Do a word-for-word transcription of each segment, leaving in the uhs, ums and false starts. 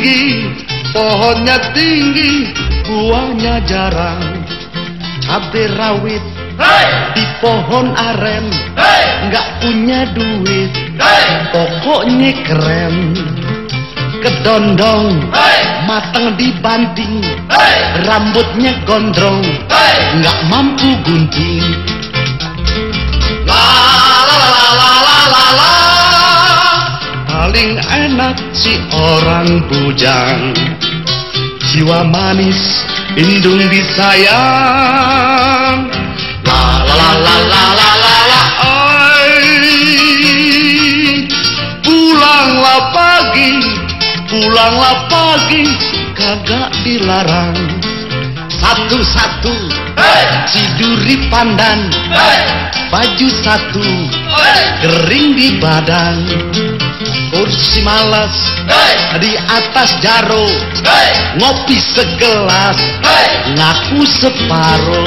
tinggi, pohonnya tinggi, buahnya jarang. Cabai rawit Hey! di pohon aren, Hey! nggak punya duit, Hey! pokoknya keren. Kedondong, Hey! mateng dibanding, Hey! rambutnya gondrong, Hey! nggak mampu gunting. La la la la la la la. Paling enak si orang bujang, jiwa manis, indung disayang. La la la la la la la la. Ay, pulanglah pagi, pulanglah pagi, kagak dilarang. Satu-satu, Hey! si duri pandan, Hey! baju satu, Hey! kering di badan. Kursi malas Hey! di atas jaro, Hey! ngopi segelas, Hey! ngaku separuh.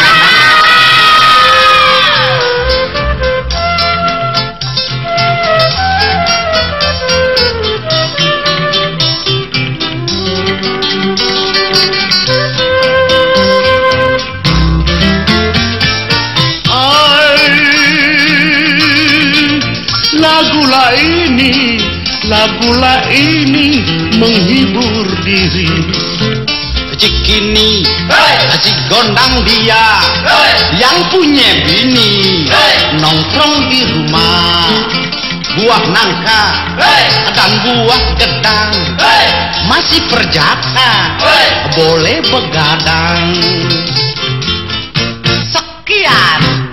Lagulah ini, lagulah ini menghibur diri. Cikini, Hey! cik gondang dia, Hey! yang punya bini, Hey! nongkrong di rumah. Buah nangka Hey! dan buah gedang, Hey! masih perjaka, Hey! boleh begadang. Sekian.